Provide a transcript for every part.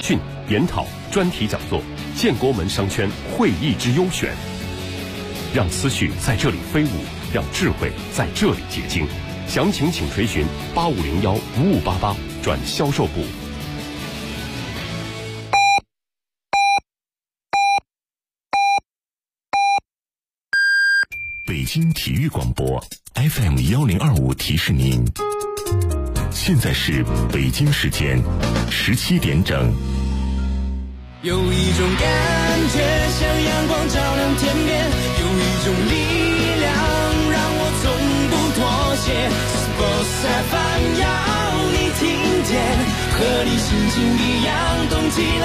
训、研讨、专题讲座，建国门商圈会议之优选。让思绪在这里飞舞，让智慧在这里结晶。详情请垂询8501-5588转销售部。 北京体育广播 FM1025提示您，现在是北京时间17点整。 有一种感觉像阳光照亮天边，有一种力量让我从不妥协。Sports FM 要你听见，和你心情一样动起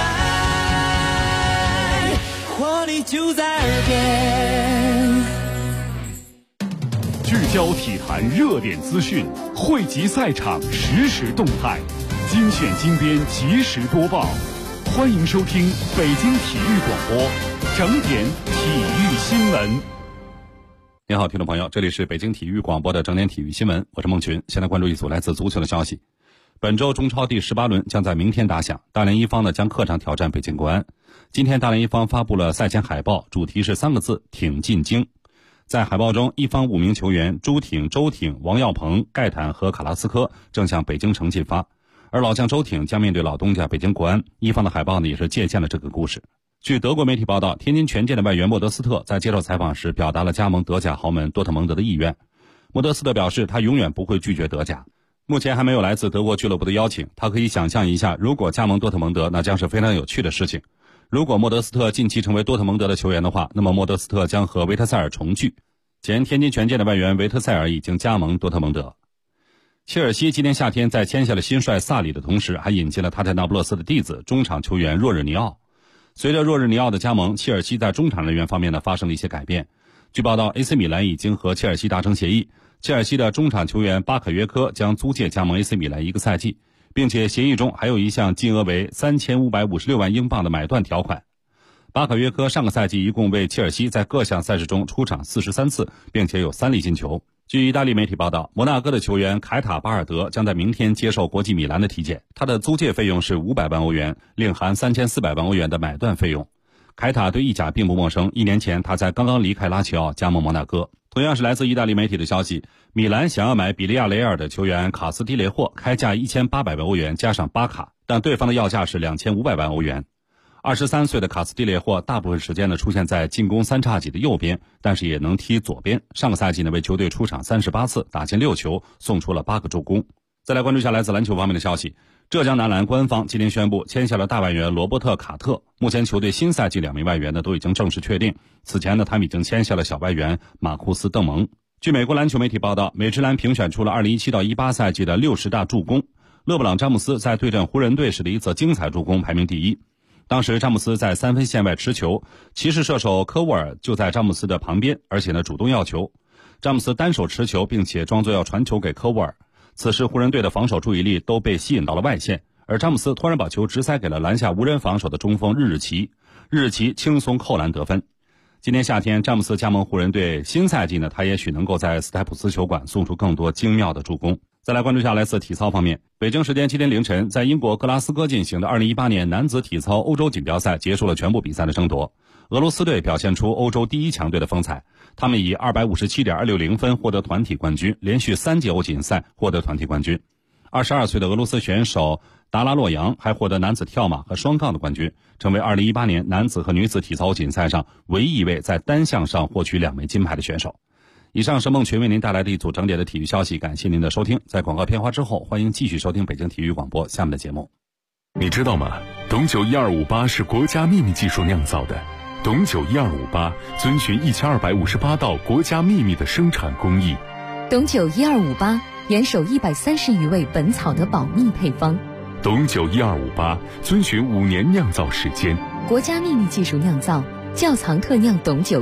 来，活力就在耳边。 聚焦体坛热点资讯，汇集赛场实时动态，精选精编及时播报。欢迎收听北京体育广播整点体育新闻。 你好，听众朋友，这里是北京体育广播的整点体育新闻，我是孟群。现在关注一组来自足球的消息。本周中超第18轮将在明天打响，大连一方将客场挑战北京国安。今天大连一方发布了赛前海报，主题是3个字：挺进京。在海报中，一方5名球员朱挺、周挺、王耀鹏、盖坦和卡拉斯科正向北京城进发，而老将周挺将面对老东家北京国安。一方的海报呢也是借鉴了这个故事。据德国媒体报道，天津权健的外援莫德斯特在接受采访时表达了加盟德甲豪门多特蒙德的意愿。莫德斯特表示，他永远不会拒绝德甲。目前还没有来自德国俱乐部的邀请，他可以想象一下，如果加盟多特蒙德，那将是非常有趣的事情。如果莫德斯特近期成为多特蒙德的球员的话，那么莫德斯特将和维特塞尔重聚。前天津权健的外援维特塞尔已经加盟多特蒙德。切尔西今年夏天在签下了新帅萨里的同时，还引进了他在那不勒斯的弟子中场球员若日尼奥。随着若日尼奥的加盟，切尔西在中场人员方面呢发生了一些改变。据报道 AC 米兰已经和切尔西达成协议，切尔西的中场球员巴可约科将租借加盟 AC 米兰1个赛季，并且协议中还有一项金额为3556万英镑的买断条款。巴可约科上个赛季一共为切尔西在各项赛事中出场43次，并且有3粒进球。据意大利媒体报道，摩纳哥的球员凯塔巴尔德将在明天接受国际米兰的体检，他的租借费用是500万欧元，另含3400万欧元的买断费用。凯塔对意甲并不陌生，1年前他才刚刚离开拉齐奥加盟摩纳哥。同样是来自意大利媒体的消息，米兰想要买比利亚雷尔的球员卡斯蒂雷霍，开价1800万欧元加上巴卡，但对方的要价是2500万欧元。23岁的卡斯蒂列霍大部分时间呢出现在进攻3叉戟的右边，但是也能踢左边。上个赛季呢为球队出场38次，打进6球，送出了8个助攻。再来关注一下来自篮球方面的消息，浙江男篮官方今天宣布签下了大外援罗伯特卡特。目前球队新赛季2名外援呢都已经正式确定，此前呢他们已经签下了小外援马库斯邓蒙。据美国篮球媒体报道，美职篮评选出了2017到18赛季的60大助攻，勒布朗詹姆斯在对阵湖人队时的一次精彩助攻排名第1。当时詹姆斯在3分线外持球，骑士射手科沃尔就在詹姆斯的旁边，而且呢主动要球。詹姆斯单手持球，并且装作要传球给科沃尔。此时湖人队的防守注意力都被吸引到了外线，而詹姆斯突然把球直塞给了篮下无人防守的中锋日日奇，日日奇轻松扣篮得分。今年夏天詹姆斯加盟湖人队，新赛季呢他也许能够在斯台普斯球馆送出更多精妙的助攻。再来关注下来自体操方面，北京时间今天凌晨，在英国格拉斯哥进行的2018年男子体操欧洲锦标赛结束了全部比赛的争夺。俄罗斯队表现出欧洲第一强队的风采，他们以257.260分获得团体冠军，连续3届欧锦赛获得团体冠军。22岁的俄罗斯选手达拉洛扬还获得男子跳马和双杠的冠军，成为2018年男子和女子体操欧锦赛上唯一一位在单项上获取2枚金牌的选手。以上是孟群为您带来的一组整点的体育消息，感谢您的收听。在广告片花之后，欢迎继续收听北京体育广播下面的节目。 你知道吗？董酒1258是国家秘密技术酿造的。董酒1258遵循1258道国家秘密的生产工艺。 董酒1258严守130余味本草的保密配方。 董酒1258遵循5年酿造时间， 国家秘密技术酿造，窖藏特酿董酒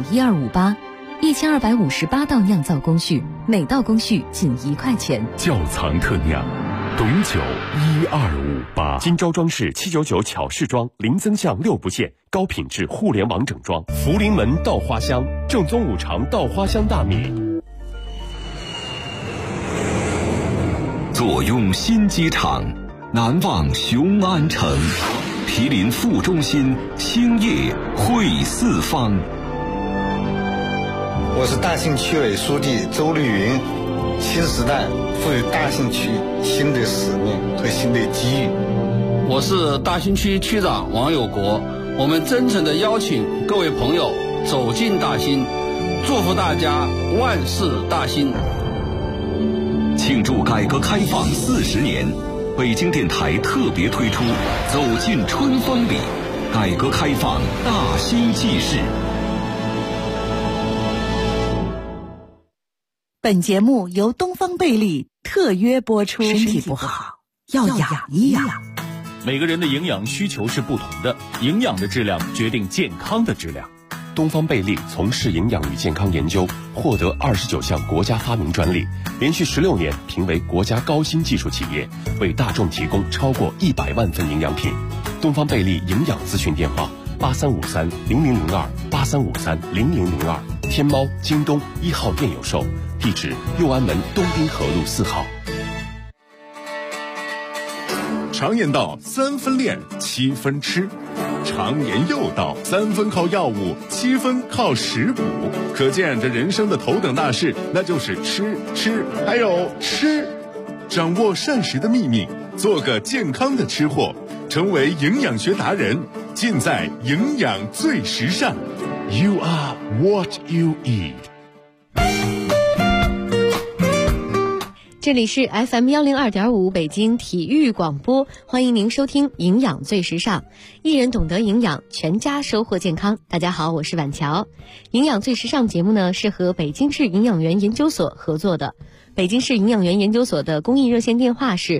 1258，1258道酿造工序，每道工序仅1块钱。 窖藏特酿，董酒1258。 金州装饰799巧饰装，零增项6不限，高品质互联网整装。福临门稻花香，正宗五常稻花香大米。 坐拥新机场，难忘雄安城。 毗邻副中心，兴业汇四方。 我是大兴区委书记周绿云。新时代赋予大兴区新的使命和新的机遇。 我是大兴区区长王有国，我们真诚地邀请各位朋友走进大兴，祝福大家万事大兴。 庆祝改革开放40年，北京电台特别推出《走进春风里》，改革开放大兴纪事。 本节目由东方贝利特约播出。身体不好要养一养。 每个人的营养需求是不同的，营养的质量决定健康的质量。 东方贝利从事营养与健康研究，获得29项国家发明专利，连续16年评为国家高新技术企业，为大众提供超过100万份营养品。东方贝利营养咨询电话83530002，83530002，天猫、京东1号店有售，地址右安门东滨河路4号。 常言道3分练7分吃，常言又道3分靠药物7分靠食补，可见这人生的头等大事那就是吃还有吃。掌握膳食的秘密，做个健康的吃货，成为营养学达人，尽在营养最时尚。 You are what you eat。 这里是 FM102.5 北京体育广播，欢迎您收听营养最时尚，一人懂得营养，全家收获健康。大家好，我是婉乔。营养最时尚节目呢是和北京市营养员研究所合作的，北京市营养员研究所的公益热线电话是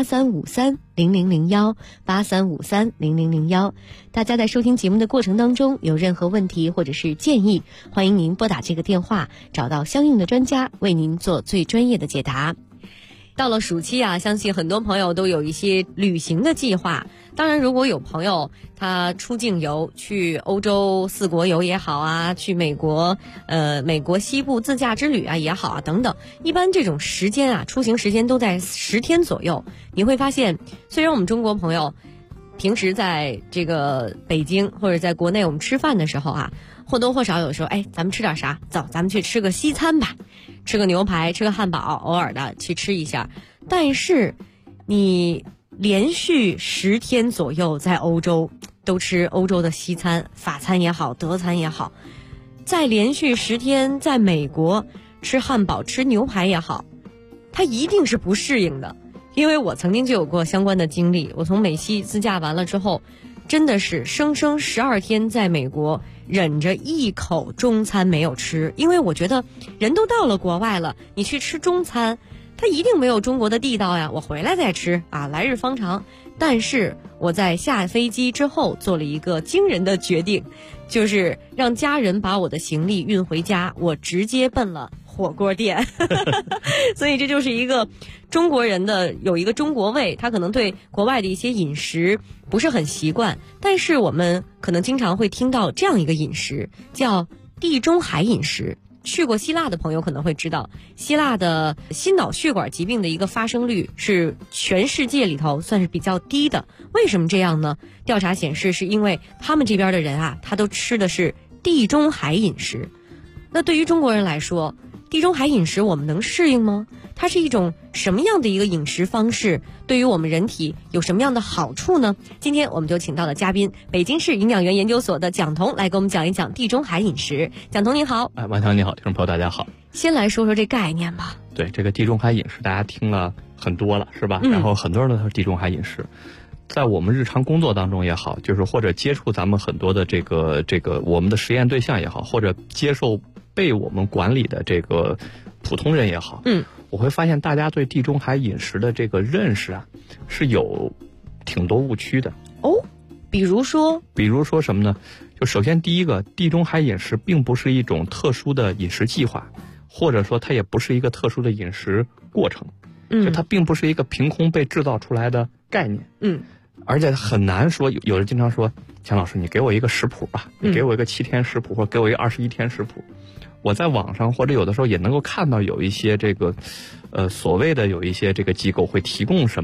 83530001，83530001。大家在收听节目的过程当中有任何问题或者是建议，欢迎您拨打这个电话，找到相应的专家为您做最专业的解答。到了暑期啊，相信很多朋友都有一些旅行的计划。当然，如果有朋友他出境游，去欧洲4国游也好啊，去美国西部自驾之旅啊也好啊等等，一般这种时间啊，出行时间都在10天左右。你会发现，虽然我们中国朋友平时在这个北京或者在国内我们吃饭的时候啊，或多或少有时候，咱们吃点啥？走，咱们去吃个西餐吧，吃个牛排，吃个汉堡，偶尔的去吃一下。但是你连续10天左右在欧洲都吃欧洲的西餐，法餐也好，德餐也好，再连续10天在美国吃汉堡，吃牛排也好，它一定是不适应的。因为我曾经就有过相关的经历，我从美西自驾完了之后，真的是生生12天在美国忍着一口中餐没有吃，因为我觉得人都到了国外了，你去吃中餐它一定没有中国的地道呀，我回来再吃啊，来日方长。但是我在下飞机之后做了一个惊人的决定，就是让家人把我的行李运回家，我直接奔了火锅店所以这就是一个中国人的有一个中国味，他可能对国外的一些饮食不是很习惯，但是我们可能经常会听到这样一个饮食叫地中海饮食。去过希腊的朋友可能会知道，希腊的心脑血管疾病的一个发生率是全世界里头算是比较低的。为什么这样呢？调查显示是因为他们这边的人啊，他都吃的是地中海饮食。那对于中国人来说，地中海饮食我们能适应吗？它是一种什么样的一个饮食方式？对于我们人体有什么样的好处呢？今天我们就请到了嘉宾，北京市营养员研究所的蒋彤来给我们讲一讲地中海饮食。蒋彤您好。 王强你好，听众朋友大家好。 先来说说这概念吧。 对，这个地中海饮食大家听了很多了是吧？然后很多人都说地中海饮食，在我们日常工作当中也好，就是或者接触咱们很多的这个我们的实验对象也好，或者接受被我们管理的这个普通人也好，我会发现大家对地中海饮食的这个认识啊，是有挺多误区的哦。比如说什么呢？就首先第一个，地中海饮食并不是一种特殊的饮食计划，或者说它也不是一个特殊的饮食过程，就它并不是一个凭空被制造出来的概念，而且很难说。有人经常说，强老师，你给我一个食谱吧，你给我一个7天食谱，或者给我一个21天食谱。我在网上或者有的时候也能够看到有一些这个所谓的有一些这个机构会提供什么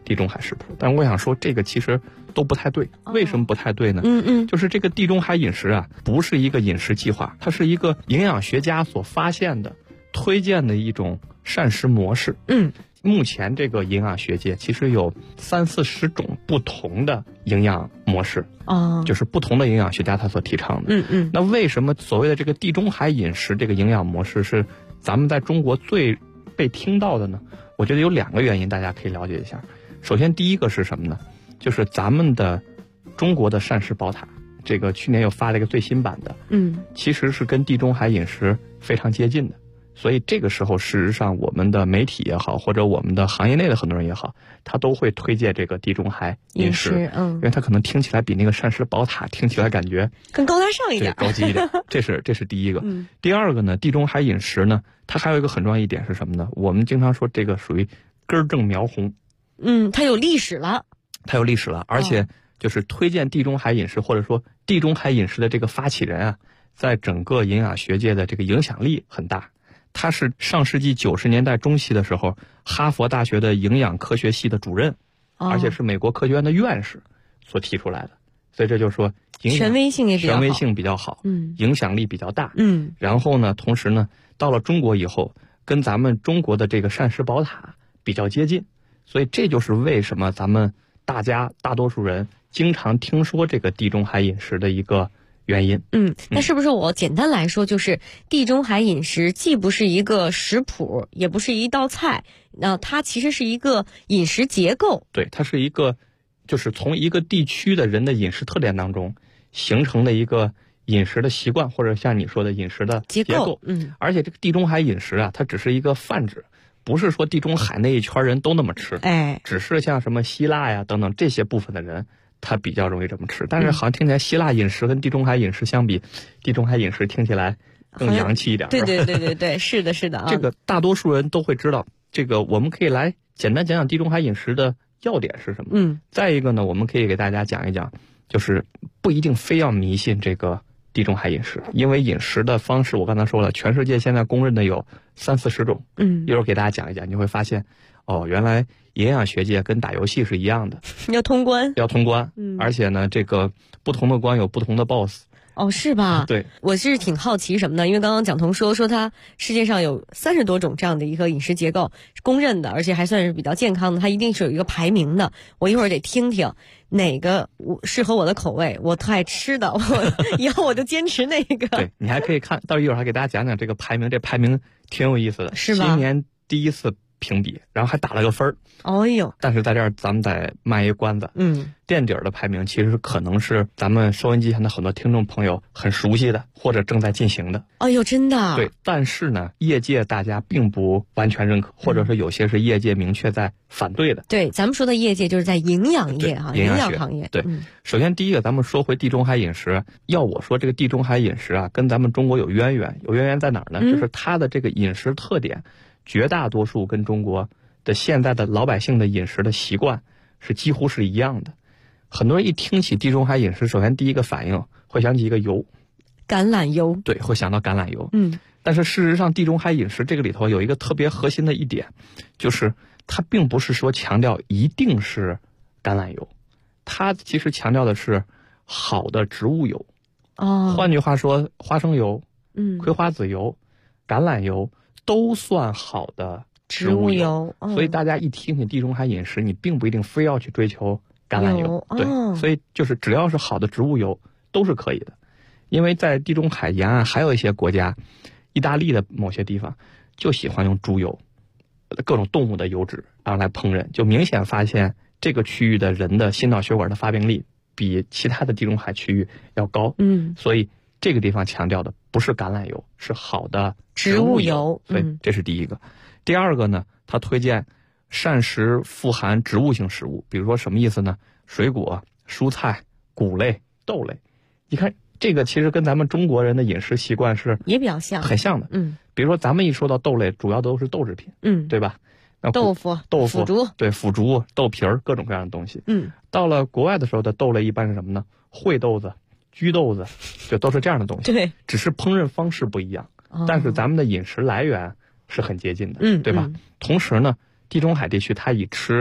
地中海食谱。但我想说，这个其实都不太对。为什么不太对呢？就是这个地中海饮食啊，不是一个饮食计划，它是一个营养学家所发现的、推荐的一种膳食模式。目前这个营养学界其实有30-40种不同的营养模式，就是不同的营养学家他所提倡的。那为什么所谓的这个地中海饮食这个营养模式是咱们在中国最被听到的呢？我觉得有2个原因，大家可以了解一下。首先，第一个是什么呢？就是咱们的中国的膳食宝塔，这个去年又发了一个最新版的，其实是跟地中海饮食非常接近的。所以这个时候，事实上我们的媒体也好，或者我们的行业内的很多人也好，他都会推荐这个地中海饮食，因为它可能听起来比那个膳食宝塔听起来感觉更高大上一点， 高级一点。这是第一个。第二个呢，地中海饮食呢，它还有一个很重要一点是什么呢？我们经常说这个属于根正苗红。 它有历史了。 它有历史了，而且就是推荐地中海饮食，或者说地中海饮食的这个发起人啊，在整个营养学界的这个影响力很大。他是上世纪90年代中期的时候，哈佛大学的营养科学系的主任，而且是美国科学院的院士所提出来的。所以这就是说， 权威性也比较好， 权威性比较好，影响力比较大。然后呢，同时呢，到了中国以后，跟咱们中国的这个膳食宝塔比较接近。所以这就是为什么咱们大多数人经常听说这个地中海饮食的一个原因。 那是不是我简单来说，就是地中海饮食既不是一个食谱，也不是一道菜，它其实是一个饮食结构。 对，它是一个，就是从一个地区的人的饮食特点当中形成的一个饮食的习惯，或者像你说的饮食的结构。而且这个地中海饮食啊，它只是一个泛指，不是说地中海那一圈人都那么吃，只是像什么希腊呀等等这些部分的人，他比较容易这么吃。但是好像听起来希腊饮食跟地中海饮食相比，地中海饮食听起来更洋气一点。 对，是的啊。 这个大多数人都会知道，这个我们可以来简单讲讲地中海饮食的要点是什么。再一个呢，我们可以给大家讲一讲，就是不一定非要迷信这个地中海饮食，因为饮食的方式我刚才说了，全世界现在公认的有30-40种。一会儿给大家讲一讲，你会发现原来营养学界跟打游戏是一样的， 要通关， 而且呢，这个不同的关有不同的 boss。 是吧？ 对， 我是挺好奇什么呢？因为刚刚蒋彤说它世界上有30多种这样的一个饮食结构公认的，而且还算是比较健康的，它一定是有一个排名的。我一会儿得听听哪个适合我的口味，我特爱吃的，以后我就坚持那个。 对，你还可以看到一会儿还给大家讲讲这个排名，这排名挺有意思的， 是吧？ 今年第一次评比，然后还打了个分儿。但是在这儿咱们得卖一关子。垫底儿的排名其实可能是咱们收音机前的很多听众朋友很熟悉的，或者正在进行的。 真的？ 对，但是呢，业界大家并不完全认可，或者是有些是业界明确在反对的。 对，咱们说的业界就是在营养业营养行业。 对，首先第一个，咱们说回地中海饮食。要我说，这个地中海饮食啊，跟咱们中国有渊源。有渊源在哪儿呢？就是它的这个饮食特点，绝大多数跟中国的现在的老百姓的饮食的习惯是几乎是一样的。很多人一听起地中海饮食，首先第一个反应会想起一个油， 橄榄油。 对，会想到橄榄油。但是事实上，地中海饮食这个里头有一个特别核心的一点，就是它并不是说强调一定是橄榄油，它其实强调的是好的植物油。换句话说，花生油、葵花籽油、橄榄油都算好的植物油。所以大家一听起地中海饮食，你并不一定非要去追求橄榄油。对，所以就是只要是好的植物油都是可以的。因为在地中海沿岸还有一些国家，意大利的某些地方就喜欢用猪油、各种动物的油脂然后来烹饪，就明显发现这个区域的人的心脑血管的发病率比其他的地中海区域要高。所以这个地方强调的不是橄榄油，是好的植物油。所以这是第一个。第二个呢，他推荐膳食富含植物性食物，比如说什么意思呢？水果、蔬菜、谷类、豆类。你看这个其实跟咱们中国人的饮食习惯是也比较像， 很像的。比如说咱们一说到豆类，主要都是豆制品，对吧？ 豆腐、腐竹， 对，腐竹、豆皮儿，各种各样的东西。到了国外的时候的豆类一般是什么呢？烩豆子、焗豆子，就都是这样的东西。 对， 只是烹饪方式不一样，但是咱们的饮食来源是很接近的，对吧？同时呢，地中海地区它以吃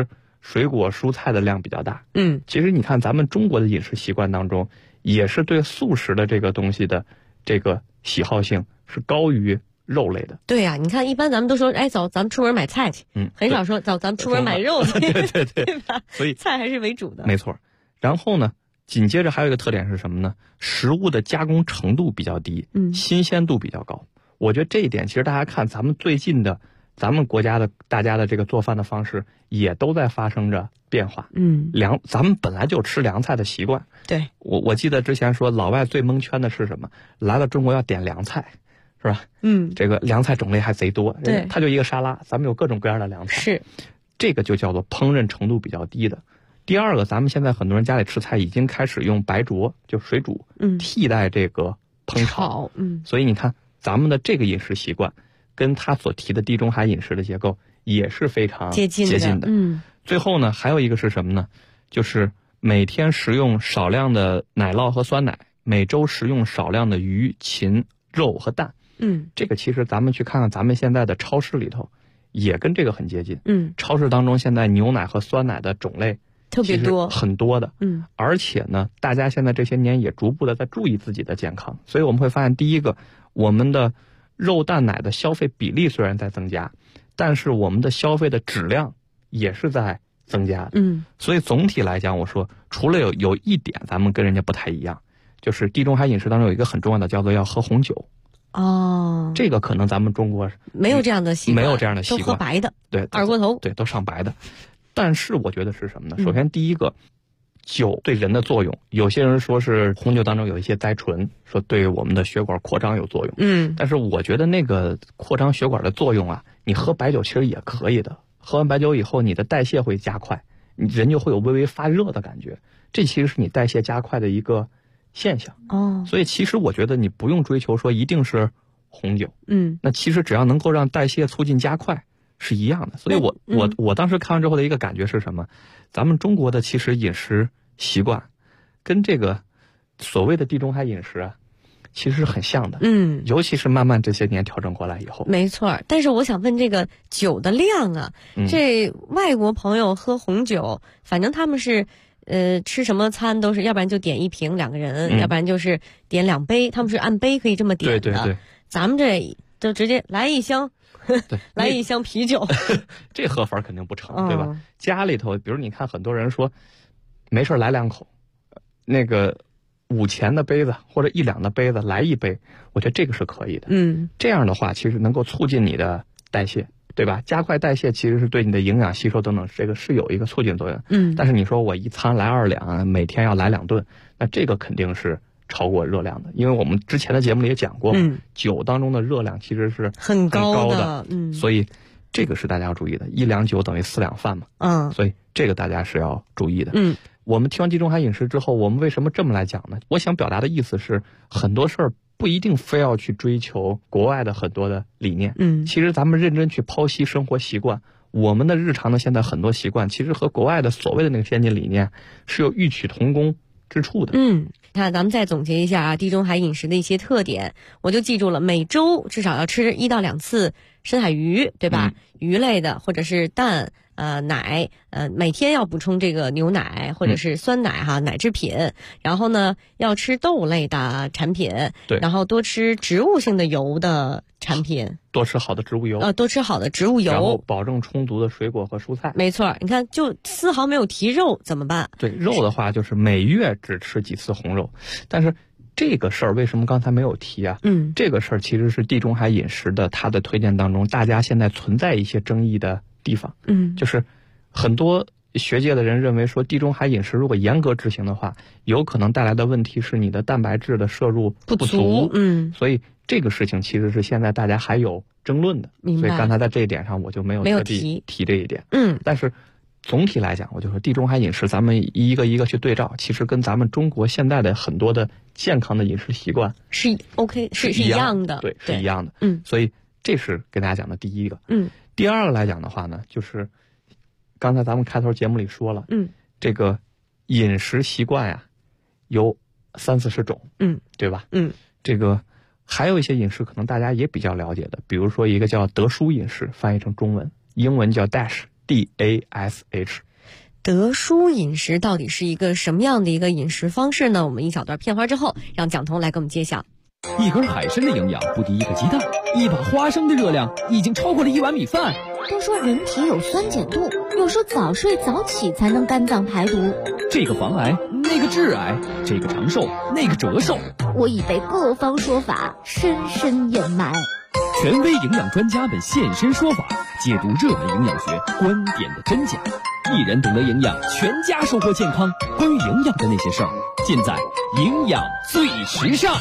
水果蔬菜的量比较大。 其实你看咱们中国的饮食习惯当中，也是对素食的这个东西的这个喜好性是高于肉类的。 对呀，你看一般咱们都说，哎，走，咱们出门买菜去，很少说走，咱们出门买肉去， 对吧？ 所以菜还是为主的。 没错。然后呢，紧接着还有一个特点是什么呢？食物的加工程度比较低，新鲜度比较高。我觉得这一点，其实大家看咱们最近的，咱们国家的大家的这个做饭的方式也都在发生着变化。咱们本来就吃凉菜的习惯。 对， 我记得之前说老外最蒙圈的是什么？来了中国要点凉菜，是吧？这个凉菜种类还贼多。 对， 它就一个沙拉，咱们有各种各样的凉菜。 是， 这个就叫做烹饪程度比较低的。第二个，咱们现在很多人家里吃菜已经开始用白灼，就水煮，替代这个烹炒。所以你看咱们的这个饮食习惯，跟他所提的地中海饮食的结构也是非常接近的。最后呢，还有一个是什么呢？就是每天食用少量的奶酪和酸奶，每周食用少量的鱼、禽、肉和蛋。这个其实咱们去看看咱们现在的超市里头，也跟这个很接近。超市当中现在牛奶和酸奶的种类特别多， 很多的。而且呢，大家现在这些年也逐步的在注意自己的健康，所以我们会发现，第一个，我们的肉蛋奶的消费比例虽然在增加，但是我们的消费的质量也是在增加的。所以总体来讲，我说除了有一点咱们跟人家不太一样，就是地中海饮食当中有一个很重要的，叫做要喝红酒。这个可能咱们中国没有这样的习惯， 没有这样的习惯， 都喝白的， 对， 二锅头， 对，都上白的。但是我觉得是什么呢？首先第一个，酒对人的作用，有些人说是红酒当中有一些甾醇，说对我们的血管扩张有作用。但是我觉得那个扩张血管的作用啊，你喝白酒其实也可以的。喝完白酒以后，你的代谢会加快，你人就会有微微发热的感觉，这其实是你代谢加快的一个现象。所以其实我觉得你不用追求说一定是红酒。那其实只要能够让代谢促进加快是一样的。所以我当时看完之后的一个感觉是什么？咱们中国的其实饮食习惯跟这个所谓的地中海饮食啊，其实是很像的。尤其是慢慢这些年调整过来以后。 没错。但是我想问这个酒的量啊，这外国朋友喝红酒，反正他们是吃什么餐都是，要不然就点一瓶2个人，要不然就是点2杯，他们是按杯可以这么点的。 对。 咱们这就直接来一箱。来一箱啤酒， 这喝法肯定不成，对吧？家里头，比如你看很多人说，没事来2口，那个5钱的杯子或者1两的杯子来1杯，我觉得这个是可以的。这样的话其实能够促进你的代谢，对吧？加快代谢其实是对你的营养吸收等等，这个是有一个促进作用。但是你说我一餐来2两，每天要来2顿，那这个肯定是超过热量的，因为我们之前的节目里也讲过，酒当中的热量其实是很高的，所以这个是大家要注意的。1两酒等于4两饭嘛，所以这个大家是要注意的。我们听完地中海饮食之后，我们为什么这么来讲呢？我想表达的意思是，很多事儿不一定非要去追求国外的很多的理念。其实咱们认真去剖析生活习惯，我们的日常的现在很多习惯，其实和国外的所谓的那个先进理念是有异曲同工之处的。 看咱们再总结一下啊，地中海饮食的一些特点，我就记住了，每周至少要吃1到2次深海鱼，对吧？鱼类的或者是蛋。奶，每天要补充这个牛奶或者是酸奶哈，奶制品。然后呢，要吃豆类的产品， 对， 然后多吃植物性的油的产品， 多吃好的植物油， 多吃好的植物油， 然后保证充足的水果和蔬菜。 没错，你看，就丝毫没有提肉怎么办？ 对，肉的话就是每月只吃几次红肉，但是。这个事儿为什么刚才没有提啊？这个事儿其实是地中海饮食的它的推荐当中，大家现在存在一些争议的地方。就是很多学界的人认为说，地中海饮食如果严格执行的话，有可能带来的问题是你的蛋白质的摄入不足。所以这个事情其实是现在大家还有争论的。所以刚才在这一点上我就没有特地提这一点。但是总体来讲，我就说地中海饮食咱们一个一个去对照，其实跟咱们中国现在的很多的健康的饮食习惯是 OK 是一样的。 对，是一样的。所以这是跟大家讲的第一个。第二个来讲的话呢，就是刚才咱们开头节目里说了，这个饮食习惯呀有30-40种，对吧？这个还有一些饮食可能大家也比较了解的，比如说一个叫德舒饮食，翻译成中文，英文叫 DASH。 德蔬饮食到底是一个什么样的一个饮食方式呢？我们一小段片花之后，让蒋彤来给我们揭晓。 一根海参的营养不敌一个鸡蛋，一把花生的热量已经超过了1碗米饭。 都说人体有酸碱度，有说早睡早起才能肝脏排毒， 这个防癌，那个致癌，这个长寿，那个折寿。 我已被各方说法深深掩埋。 权威营养专家们现身说法，解读热门营养学观点的真假。一人懂得营养，全家收获健康。关于营养的那些事儿，尽在营养最时尚。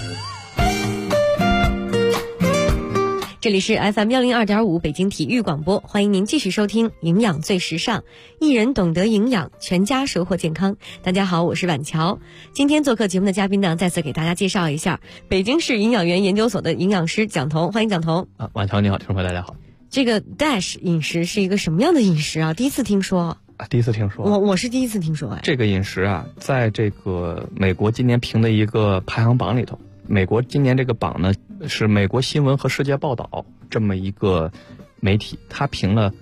这里是 FM102.5 北京体育广播，欢迎您继续收听营养最时尚，一人懂得营养，全家收获健康。大家好，我是婉乔。今天做客节目的嘉宾呢，再次给大家介绍一下北京市营养园研究所的营养师蒋彤，欢迎蒋彤。 婉乔你好，听众朋友大家好。 这个 DASH 饮食是一个什么样的饮食啊？第一次听说。 第一次听说。 我是第一次听说。 这个饮食啊，在这个美国今年评的一个排行榜里头，美国今年这个榜呢是美国新闻和世界报道这么一个媒体，它评了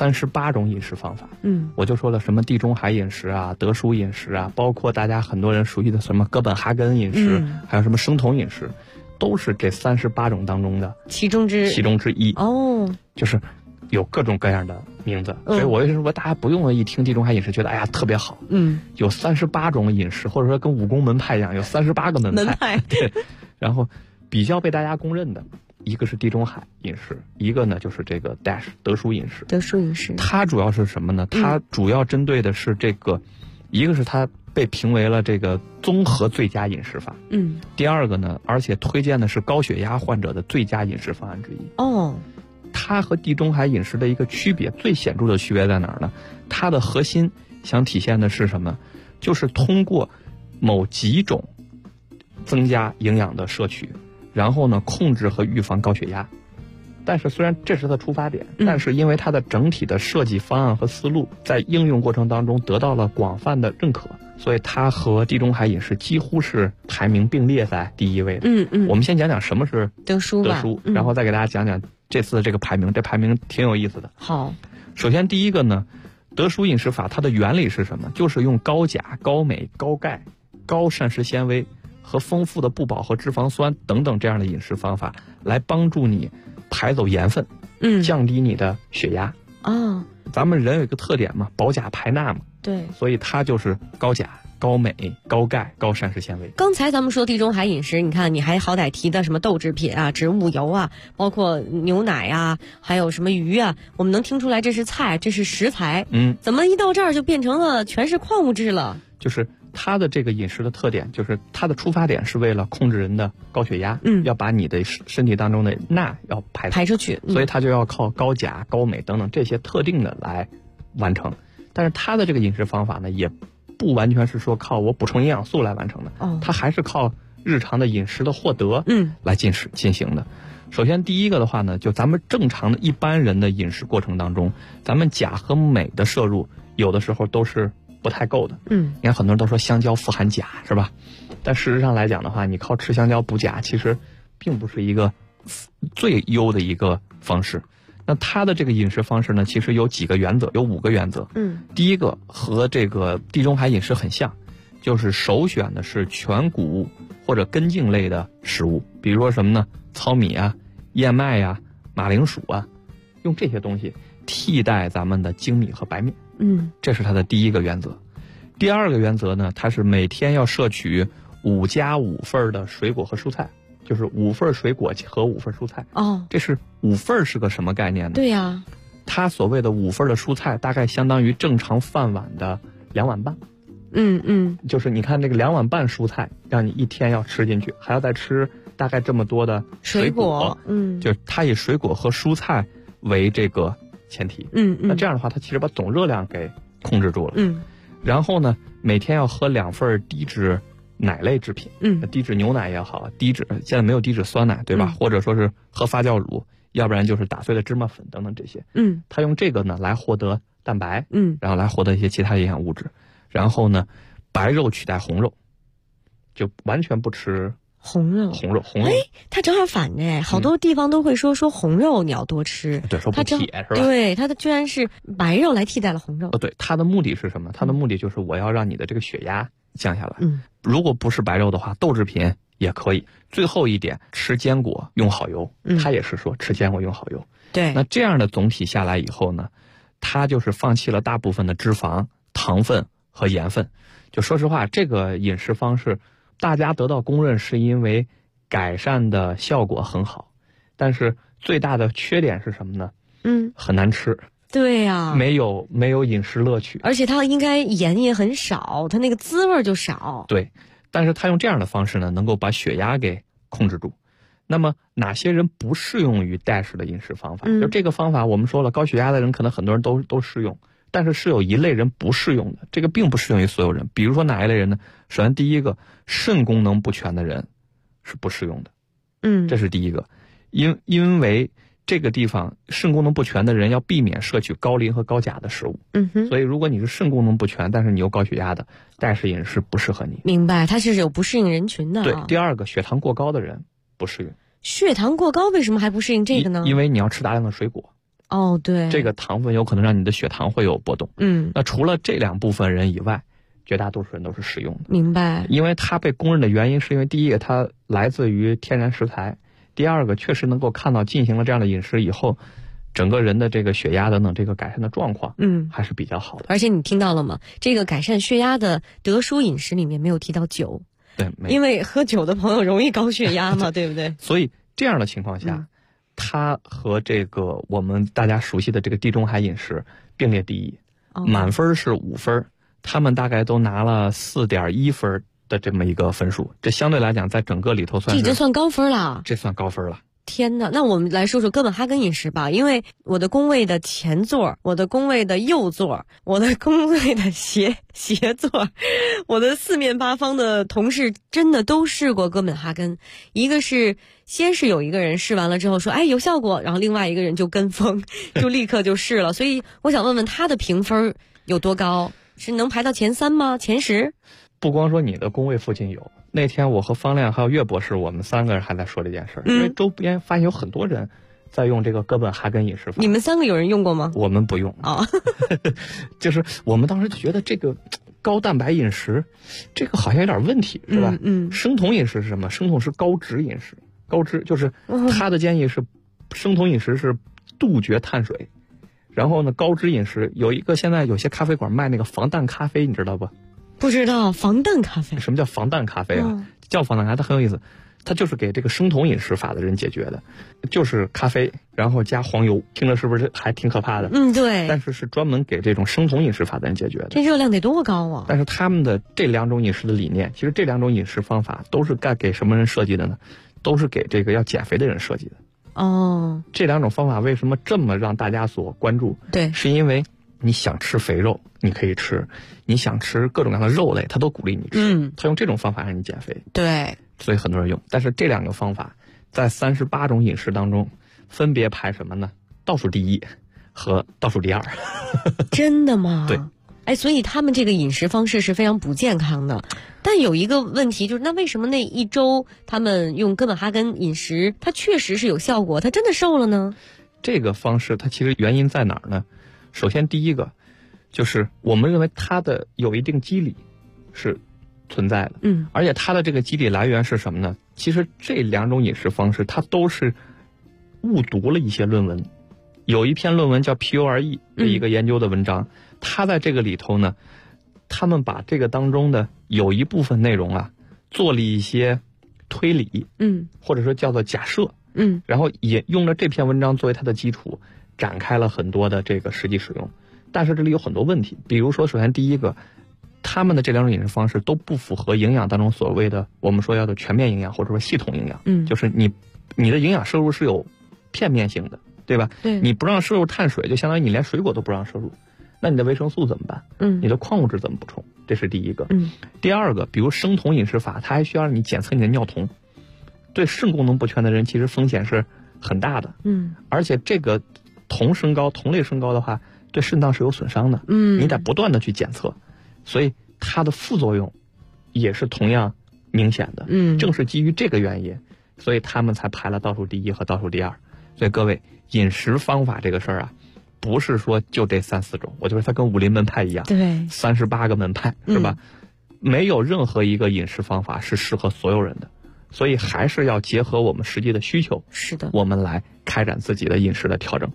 38种饮食方法。我就说了什么地中海饮食啊、德蔬饮食啊，包括大家很多人熟悉的什么哥本哈根饮食，还有什么生酮饮食，都是这38种当中的其中之一。哦，就是有各种各样的名字，所以我就说大家不用一听地中海饮食觉得哎呀特别好。有38种饮食，或者说跟武功门派一样，有38个门派。对，然后比较被大家公认的一个是地中海饮食，一个呢就是这个 DASH 德蔬饮食。 德蔬饮食它主要是什么呢？它主要针对的是这个，一个是它被评为了这个综合最佳饮食法。第二个呢，而且推荐的是高血压患者的最佳饮食方案之一。它和地中海饮食的一个区别，最显著的区别在哪儿呢？它的核心想体现的是什么？就是通过某几种增加营养的摄取，然后呢控制和预防高血压。但是虽然这是它的出发点，但是因为它的整体的设计方案和思路在应用过程当中得到了广泛的认可，所以它和地中海饮食几乎是排名并列在第一位的。我们先讲讲什么是德蔬，然后再给大家讲讲这次这个排名，这排名挺有意思的。 好， 首先第一个呢，德蔬饮食法它的原理是什么？就是用高钾、高镁、高钙、高膳食纤维和丰富的不饱和脂肪酸等等这样的饮食方法，来帮助你排走盐分，降低你的血压。咱们人有一个特点嘛，保钾排钠嘛， 对， 所以它就是高钾、高镁、高钙、高膳食纤维。 刚才咱们说地中海饮食，你看你还好歹提的什么豆制品啊、植物油啊，包括牛奶啊，还有什么鱼啊，我们能听出来这是菜，这是食材。怎么一到这儿就变成了全是矿物质了？ 就是它的这个饮食的特点，就是它的出发点是为了控制人的高血压，要把你的身体当中的钠要排出去，所以它就要靠高钾、高镁等等这些特定的来完成。但是它的这个饮食方法呢，也不完全是说靠我补充营养素来完成的，它还是靠日常的饮食的获得，来进行的。首先第一个的话呢，就咱们正常的一般人的饮食过程当中，咱们钾和镁的摄入有的时候都是不太够的。你看很多人都说香蕉富含钾，是吧？但事实上来讲的话，你靠吃香蕉补钾，其实并不是一个最优的一个方式。那它的这个饮食方式呢，其实有几个原则，有5个原则。第一个和这个地中海饮食很像，就是首选的是全谷物或者根茎类的食物，比如说什么呢？糙米啊、燕麦呀、马铃薯啊，用这些东西替代咱们的精米和白面。这是它的第一个原则。第二个原则呢，它是每天要摄取5+5份的水果和蔬菜，就是5份水果和5份蔬菜。这是5份是个什么概念呢？ 对呀， 它所谓的5份的蔬菜，大概相当于正常饭碗的2碗半。就是你看这个2碗半蔬菜，让你一天要吃进去，还要再吃大概这么多的水果。就是它以水果和蔬菜为这个前提。那这样的话，它其实把总热量给控制住了。然后呢，每天要喝2份低脂奶类制品。低脂牛奶也好，现在没有低脂酸奶，对吧？或者说是喝发酵乳，要不然就是打碎的芝麻粉等等这些。它用这个呢来获得蛋白，然后来获得一些其他营养物质。然后呢，白肉取代红肉，就完全不吃红肉， 哎， 它正好反着哎，好多地方都会说红肉你要多吃， 对，说补铁是吧？ 对，它居然是白肉来替代了红肉。 对，它的目的是什么？它的目的就是我要让你的这个血压降下来。如果不是白肉的话，豆制品也可以。最后一点，吃坚果用好油，它也是说吃坚果用好油。 对， 那这样的总体下来以后呢，它就是放弃了大部分的脂肪、糖分和盐分。就说实话，这个饮食方式大家得到公认是因为改善的效果很好，但是最大的缺点是什么呢？很难吃。 对呀， 没有饮食乐趣， 而且它应该盐也很少，它那个滋味就少。 对，但是它用这样的方式呢，能够把血压给控制住。那么哪些人不适用于代氏的饮食方法？就这个方法，我们说了，高血压的人可能很多人都适用，但是是有一类人不适用的，这个并不适用于所有人。比如说哪一类人呢？首先第一个，肾功能不全的人是不适用的。这是第一个，因为这个地方肾功能不全的人要避免摄取高磷和高钾的食物。所以如果你是肾功能不全，但是你有高血压的，代氏饮食不适合你。 明白，它是有不适应人群的。 对，第二个，血糖过高的人不适应。 血糖过高为什么还不适应这个呢？ 因为你要吃大量的水果。 哦，对， 这个糖分有可能让你的血糖会有波动。那除了这两部分人以外，绝大多数人都是适用的。 明白。 因为它被公认的原因是因为第一个它来自于天然食材，第二个确实能够看到进行了这样的饮食以后，整个人的这个血压等等这个改善的状况还是比较好的。 而且你听到了吗？这个改善血压的得书饮食里面没有提到酒。 对， 因为喝酒的朋友容易高血压嘛，对不对？ 所以这样的情况下，它和这个我们大家熟悉的这个地中海饮食并列第一，满分是5分，他们大概都拿了4.1分的这么一个分数，这相对来讲在整个里头算是这已经算高分了。 这算高分了。 天哪，那我们来说说哥本哈根饮食吧。因为我的工位的前座，我的工位的右座，我的工位的斜座，我的四面八方的同事真的都试过哥本哈根。一个是先是有一个人试完了之后说哎有效果，然后另外一个人就跟风就立刻就试了。所以我想问问他的评分有多高，是能排到前3吗？前10？ 不光说你的工位附近有，那天我和方亮还有岳博士，我们3个人还在说这件事，因为周边发现有很多人在用这个哥本哈根饮食法。 你们3个有人用过吗？ 我们不用啊。 就是我们当时就觉得这个高蛋白饮食这个好像有点问题，是吧？生酮饮食是什么？生酮是高脂饮食，高脂就是他的建议是生酮饮食是杜绝碳水，然后呢高脂饮食有一个，现在有些咖啡馆卖那个防弹咖啡，你知道不？ 不知道防弹咖啡。 什么叫防弹咖啡啊？叫防弹咖啡，它很有意思，它就是给这个生酮饮食法的人解决的，就是咖啡然后加黄油，听着是不是还挺可怕的？ 对。 但是是专门给这种生酮饮食法的人解决的。 这热量得多高啊？ 但是他们的这2种饮食的理念，其实这2种饮食方法都是该给什么人设计的呢？都是给这个要减肥的人设计的。这2种方法为什么这么让大家所关注？ 对， 是因为你想吃肥肉你可以吃，你想吃各种各样的肉类他都鼓励你吃。他用这种方法让你减肥。 对， 所以很多人用。但是这2个方法在38种饮食当中分别排什么呢？倒数第1和倒数第2。 真的吗？ 对。 所以他们这个饮食方式是非常不健康的。但有一个问题就是，那为什么那1周他们用哥本哈根饮食它确实是有效果，它真的瘦了呢？ 这个方式它其实原因在哪儿呢？首先第一个就是我们认为它的有一定机理是存在的，而且它的这个机理来源是什么呢？其实这2种饮食方式它都是误读了一些论文。有一篇论文叫 PURE 的一个研究的文章，它在这个里头呢，他们把这个当中的有一部分内容啊做了一些推理，或者说叫做假设，然后也用了这篇文章作为它的基础，展开了很多的这个实际使用。但是这里有很多问题，比如说首先第一个，他们的这2种饮食方式都不符合营养当中所谓的我们说要的全面营养或者说系统营养。就是你的营养摄入是有片面性的，对吧？ 对。 你不让摄入碳水，就相当于你连水果都不让摄入，那你的维生素怎么办？你的矿物质怎么补充？这是第一个。第二个，比如生酮饮食法，它还需要让你检测你的尿酮，对肾功能不全的人其实风险是很大的。而且这个酮升高，酮类升高的话对肾脏是有损伤的。你得不断的去检测，所以它的副作用也是同样明显的。正是基于这个原因，所以他们才排了倒数第一和倒数第二。所以各位，饮食方法这个事儿啊，不是说就这3-4种，我觉得它跟武林门派一样， 对 ，38个门派是吧？没有任何一个饮食方法是适合所有人的，所以还是要结合我们实际的需求， 是的， 我们来开展自己的饮食的调整。